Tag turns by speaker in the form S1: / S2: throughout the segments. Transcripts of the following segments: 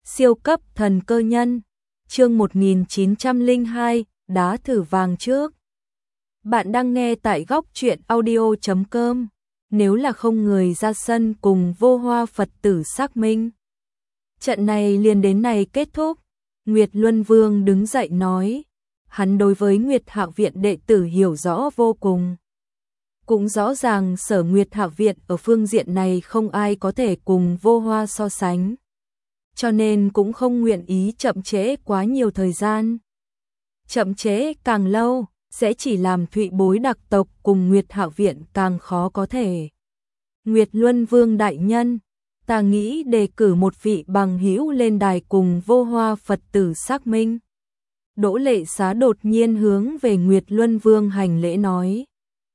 S1: Siêu cấp thần cơ nhân, chương 1902, đá thử vàng trước. Bạn đang nghe tại góc truyện audio.com. Nếu là không người ra sân cùng Vô Hoa Phật tử xác minh, trận này liền đến này kết thúc. Nguyệt Luân Vương đứng dậy nói, hắn đối với Nguyệt Hạo Viện đệ tử hiểu rõ vô cùng. Cũng rõ ràng Sở Nguyệt Hạo Viện ở phương diện này không ai có thể cùng Vô Hoa so sánh, cho nên cũng không nguyện ý chậm trễ quá nhiều thời gian. Chậm trễ càng lâu, sẽ chỉ làm Thụy Bối đặc tộc cùng Nguyệt Hạo Viện càng khó có thể. Nguyệt Luân Vương đại nhân, ta nghĩ đề cử một vị bằng hữu lên đài cùng Vô Hoa Phật tử xác minh. Đỗ Lệ Xá đột nhiên hướng về Nguyệt Luân Vương hành lễ nói.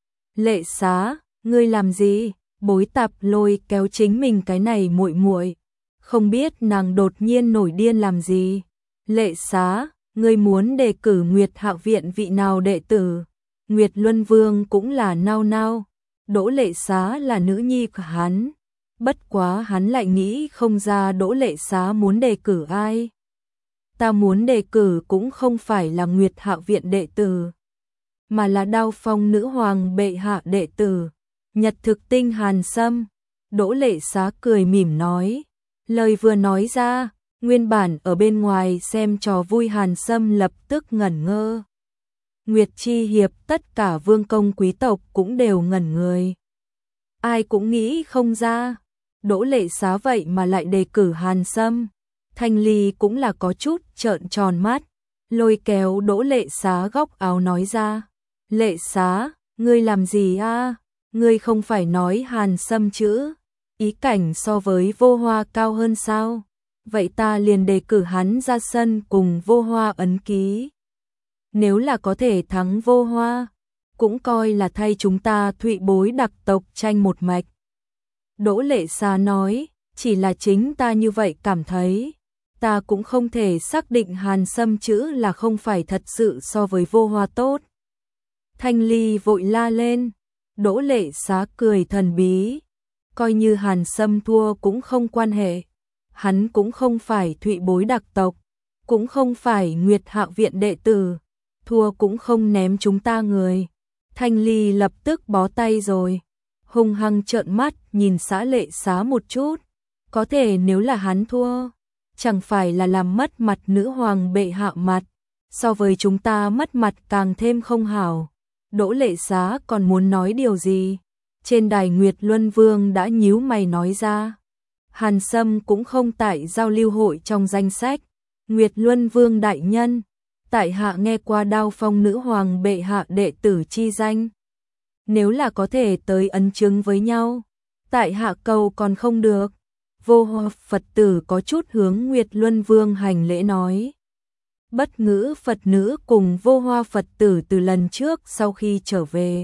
S1: Lệ Xá, ngươi làm gì? Bối Tạp lôi kéo chính mình cái này muội muội, không biết nàng đột nhiên nổi điên làm gì. Lệ Xá, ngươi muốn đề cử Nguyệt Hạo Viện vị nào đệ tử? Nguyệt Luân Vương cũng là nao nao. Đỗ Lệ Xá là nữ nhi của hắn, bất quá hắn lại nghĩ không ra Đỗ Lệ Xá muốn đề cử ai. Ta muốn đề cử cũng không phải là Nguyệt Hạo Viện đệ tử, mà là Đao Phong nữ hoàng bệ hạ đệ tử, Nhật Thực Tinh Hàn Sâm. Đỗ Lệ Xá cười mỉm nói. Lời vừa nói ra, nguyên bản ở bên ngoài xem trò vui Hàn Sâm lập tức ngẩn ngơ. Nguyệt Chi Hiệp tất cả vương công quý tộc cũng đều ngẩn người. Ai cũng nghĩ không ra, Đỗ Lệ Xá vậy mà lại đề cử Hàn Sâm. Thanh Ly cũng là có chút trợn tròn mắt, lôi kéo Đỗ Lệ Xá góc áo nói ra. Lệ Xá, ngươi làm gì a? Ngươi không phải nói Hàn Sâm chứ? Ý cảnh so với Vô Hoa cao hơn sao? Vậy ta liền đề cử hắn ra sân cùng Vô Hoa ấn ký. Nếu là có thể thắng Vô Hoa, cũng coi là thay chúng ta Thụy Bối đặc tộc tranh một mạch. Đỗ Lệ Xá nói, chỉ là chính ta như vậy cảm thấy. Ta cũng không thể xác định Hàn Sâm chữ là không phải thật sự so với Vô Hoa tốt. Thanh Ly vội la lên. Đỗ Lệ Xá cười thần bí. Coi như Hàn Sâm thua cũng không quan hệ. Hắn cũng không phải Thụy Bối đặc tộc, cũng không phải Nguyệt Hạo Viện đệ tử. Thua cũng không ném chúng ta người. Thanh Ly lập tức bó tay rồi, hung hăng trợn mắt nhìn xã Lệ Xá một chút. Có thể nếu là hắn thua, chẳng phải là làm mất mặt nữ hoàng bệ hạ mặt, so với chúng ta mất mặt càng thêm không hảo. Đỗ Lệ Xá còn muốn nói điều gì? Trên đài Nguyệt Luân Vương đã nhíu mày nói ra. Hàn Sâm cũng không tại giao lưu hội trong danh sách. Nguyệt Luân Vương đại nhân, tại hạ nghe qua Đao Phong nữ hoàng bệ hạ đệ tử chi danh. Nếu là có thể tới ấn chứng với nhau, tại hạ cầu còn không được. Vô Hoa Phật tử có chút hướng Nguyệt Luân Vương hành lễ nói. Bất Ngữ Phật nữ cùng Vô Hoa Phật tử từ lần trước sau khi trở về,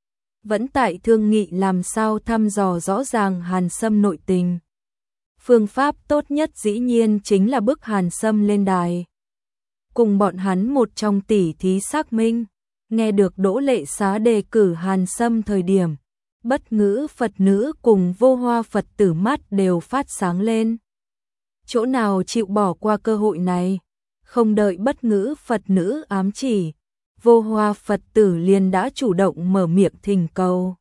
S1: vẫn tại thương nghị làm sao thăm dò rõ ràng Hàn Sâm nội tình. Phương pháp tốt nhất dĩ nhiên chính là bức Hàn Sâm lên đài, cùng bọn hắn một trong tỷ thí xác minh. Nghe được Đỗ Lệ Xá đề cử Hàn Sâm thời điểm, Bất Ngữ Phật nữ cùng Vô Hoa Phật tử mắt đều phát sáng lên. Chỗ nào chịu bỏ qua cơ hội này? Không đợi Bất Ngữ Phật nữ ám chỉ, Vô Hoa Phật tử liền đã chủ động mở miệng thỉnh cầu.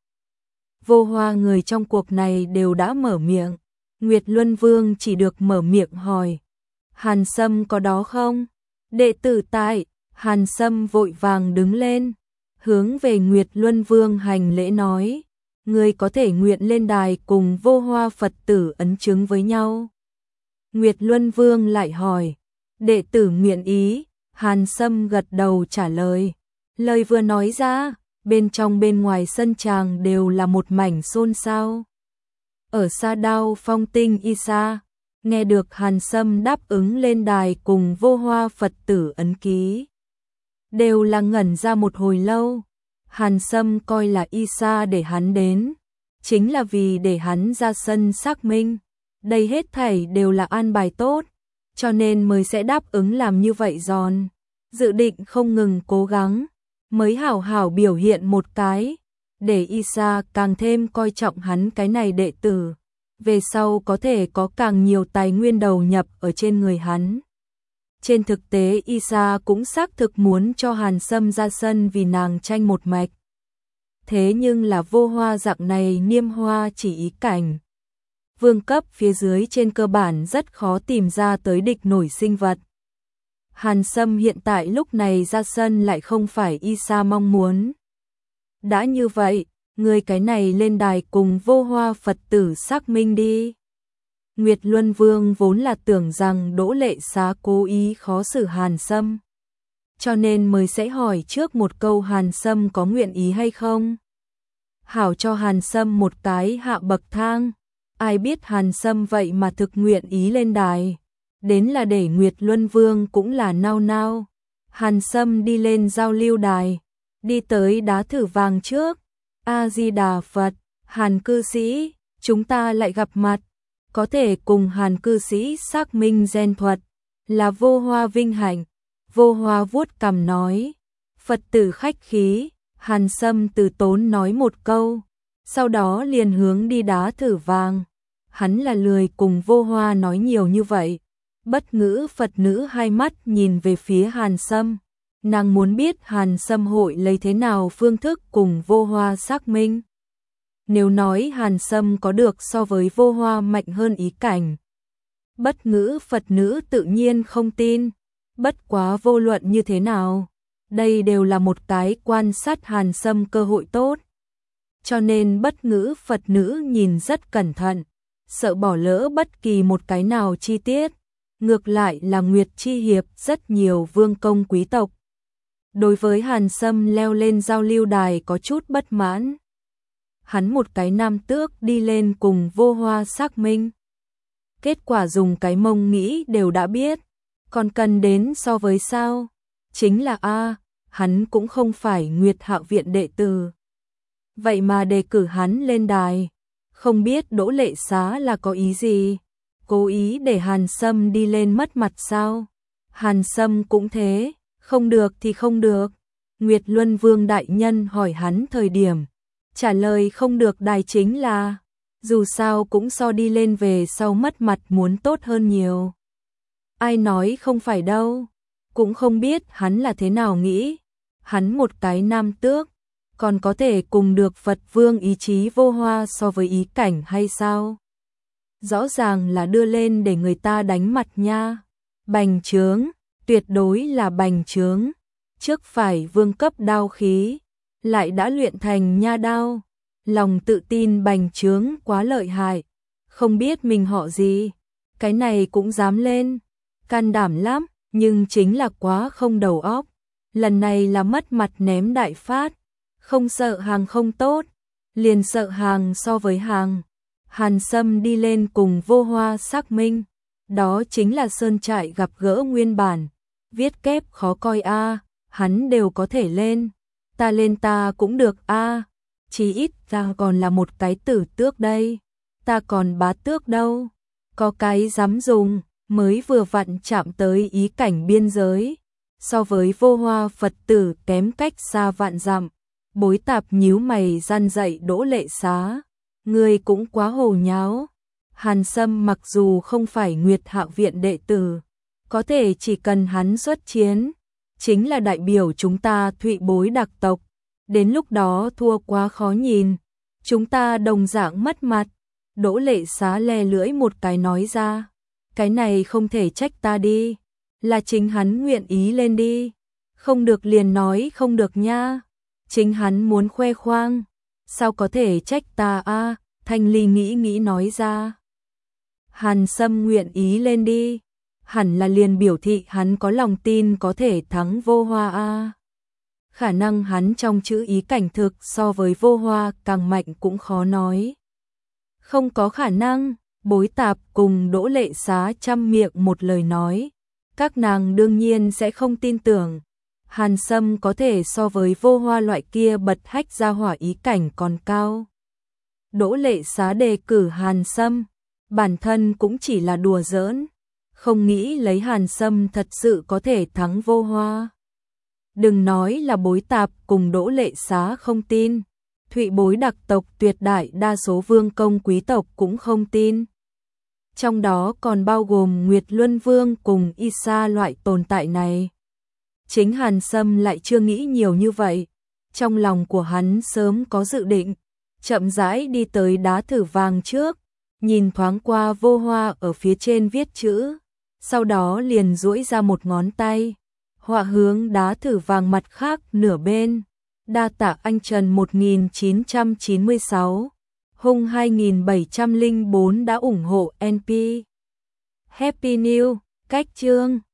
S1: Vô Hoa người trong cuộc này đều đã mở miệng, Nguyệt Luân Vương chỉ được mở miệng hỏi. Hàn Sâm có đó không? Đệ tử tại. Hàn Sâm vội vàng đứng lên, hướng về Nguyệt Luân Vương hành lễ nói. Người có thể nguyện lên đài cùng Vô Hoa Phật tử ấn chứng với nhau. Nguyệt Luân Vương lại hỏi. Đệ tử nguyện ý. Hàn Sâm gật đầu trả lời. Lời vừa nói ra, bên trong bên ngoài sân tràng đều là một mảnh xôn xao. Ở xa Đao Phong Tinh Y Sa, nghe được Hàn Sâm đáp ứng lên đài cùng Vô Hoa Phật tử ấn ký, đều là ngẩn ra một hồi lâu. Hàn Sâm coi là Y Sa để hắn đến, chính là vì để hắn ra sân xác minh. Đây hết thảy đều là an bài tốt, cho nên mới sẽ đáp ứng làm như vậy giòn. Dự định không ngừng cố gắng, mới hảo hảo biểu hiện một cái, để Y Sa càng thêm coi trọng hắn cái này đệ tử. về sau có thể có càng nhiều tài nguyên đầu nhập ở trên người hắn. Trên thực tế Isa cũng xác thực muốn cho Hàn Sâm ra sân vì nàng tranh một mạch. Thế nhưng là Vô Hoa dạng này niêm hoa chỉ ý cảnh. Vương cấp phía dưới trên cơ bản rất khó tìm ra tới địch nổi sinh vật. Hàn Sâm hiện tại lúc này ra sân lại không phải Isa mong muốn. Đã như vậy, người cái này lên đài cùng Vô Hoa Phật tử xác minh đi. Nguyệt Luân Vương vốn là tưởng rằng Đỗ Lệ Xá cố ý khó xử Hàn Sâm, cho nên mới sẽ hỏi trước một câu Hàn Sâm có nguyện ý hay không. Hảo cho Hàn Sâm một cái hạ bậc thang, ai biết Hàn Sâm vậy mà thực nguyện ý lên đài, đến là để Nguyệt Luân Vương cũng là nao nao. Hàn Sâm đi lên giao lưu đài, đi tới đá thử vàng trước. A Di Đà Phật, Hàn cư sĩ, chúng ta lại gặp mặt. Có thể cùng Hàn cư sĩ xác minh gen thuật, là Vô Hoa vinh hạnh. Vô Hoa vuốt cằm nói, Phật tử khách khí. Hàn Sâm từ tốn nói một câu, sau đó liền hướng đi đá thử vàng. Hắn là lười cùng Vô Hoa nói nhiều như vậy. Bất ngữ Phật nữ hai mắt nhìn về phía Hàn Sâm. Nàng muốn biết Hàn Sâm hội lấy thế nào phương thức cùng Vô Hoa xác minh. Nếu nói Hàn Sâm có được so với Vô Hoa mạnh hơn ý cảnh, bất ngữ Phật nữ tự nhiên không tin. Bất quá vô luận như thế nào, đây đều là một cái quan sát Hàn Sâm cơ hội tốt. Cho nên bất ngữ Phật nữ nhìn rất cẩn thận, sợ bỏ lỡ bất kỳ một cái nào chi tiết. Ngược lại là Nguyệt Chi Hiệp rất nhiều vương công quý tộc đối với Hàn Sâm leo lên giao lưu đài có chút bất mãn. Hắn một cái nam tước đi lên cùng Vô Hoa xác minh. Kết quả dùng cái mông nghĩ đều đã biết, còn cần đến so với sao? Chính là hắn cũng không phải Nguyệt Hạo viện đệ tử. Vậy mà đề cử hắn lên đài, không biết Đỗ Lệ Xá là có ý gì? Cố ý để Hàn Sâm đi lên mất mặt sao? Hàn Sâm cũng thế, không được thì không được. Nguyệt Luân Vương đại nhân hỏi hắn thời điểm, trả lời không được đài chính là, dù sao cũng so đi lên về sau mất mặt muốn tốt hơn nhiều. Ai nói không phải đâu, cũng không biết hắn là thế nào nghĩ. Hắn một cái nam tước, còn có thể cùng được Phật Vương ý chí Vô Hoa so với ý cảnh hay sao? Rõ ràng là đưa lên để người ta đánh mặt nha. Bành trướng, tuyệt đối là bành trướng. Trước phải vương cấp đao khí, lại đã luyện thành nha đao. Lòng tự tin bành trướng quá lợi hại. Không biết mình họ gì, cái này cũng dám lên. Can đảm lắm, nhưng chính là quá không đầu óc. Lần này là mất mặt ném đại phát. Không sợ hàng không tốt, liền sợ hàng so với hàng. Hàn Sâm đi lên cùng Vô Hoa xác minh, đó chính là sơn trại gặp gỡ nguyên bản, viết kép khó coi hắn đều có thể lên, ta lên ta cũng được chí ít ta còn là một cái tử tước đây, ta còn bá tước đâu, có cái dám dùng, mới vừa vặn chạm tới ý cảnh biên giới, so với Vô Hoa Phật tử kém cách xa vạn dặm. Bối tạp nhíu mày gian dạy Đỗ Lệ Xá, người cũng quá hồ nháo. Hàn Sâm mặc dù không phải Nguyệt Hạo viện đệ tử, có thể chỉ cần hắn xuất chiến, chính là đại biểu chúng ta Thụy Bối đặc tộc, đến lúc đó thua quá khó nhìn, chúng ta đồng dạng mất mặt. Đỗ Lệ Xá le lưỡi một cái nói ra, cái này không thể trách ta đi, là chính hắn nguyện ý lên đi, không được liền nói không được nha. Chính hắn muốn khoe khoang, sao có thể trách ta Thanh Ly nghĩ nói ra. Hàn Sâm nguyện ý lên đi, hẳn là liền biểu thị hắn có lòng tin có thể thắng Vô Hoa Khả năng hắn trong chữ ý cảnh thực so với Vô Hoa càng mạnh cũng khó nói. Không có khả năng, Bối tạp cùng Đỗ Lệ Xá chăm miệng một lời nói, các nàng đương nhiên sẽ không tin tưởng. Hàn Sâm có thể so với Vô Hoa loại kia bật hách ra hỏa ý cảnh còn cao. Đỗ Lệ Xá đề cử Hàn Sâm, bản thân cũng chỉ là đùa giỡn, không nghĩ lấy Hàn Sâm thật sự có thể thắng Vô Hoa. Đừng nói là Bối tạp cùng Đỗ Lệ Xá không tin, Thụy bối đặc tộc tuyệt đại đa số vương công quý tộc cũng không tin. Trong đó còn bao gồm Nguyệt Luân Vương cùng Isa loại tồn tại này. Chính Hàn Sâm lại chưa nghĩ nhiều như vậy. Trong lòng của hắn sớm có dự định, chậm rãi đi tới đá thử vàng trước, nhìn thoáng qua vô hoa ở phía trên viết chữ, sau đó liền duỗi ra một ngón tay, họa hướng đá thử vàng mặt khác nửa bên. Đa tạ anh Trần 1996, Hung 2704 đã ủng hộ NP. Happy New, cách chương